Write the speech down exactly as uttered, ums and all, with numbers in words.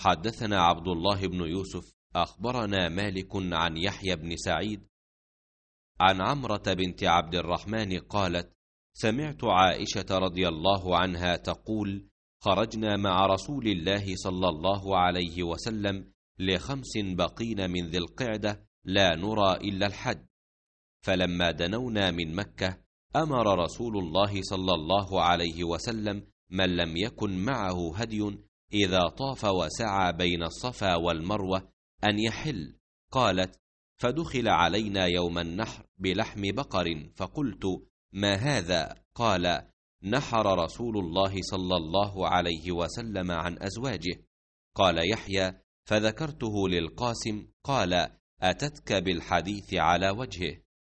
حدثنا عبد الله بن يوسف أخبرنا مالك عن يحيى بن سعيد عن عمرة بنت عبد الرحمن قالت: سمعت عائشة رضي الله عنها تقول: خرجنا مع رسول الله صلى الله عليه وسلم لخمس بقين من ذي القعدة لا نرى إلا الحج، فلما دنونا من مكة أمر رسول الله صلى الله عليه وسلم من لم يكن معه هدي إذا طاف وسعى بين الصفا والمروة أن يحل. قالت: فدخل علينا يوم النحر بلحم بقر، فقلت: ما هذا؟ قال: نحر رسول الله صلى الله عليه وسلم عن أزواجه. قال يحيى: فذكرته للقاسم، قال: أتتك بالحديث على وجهه.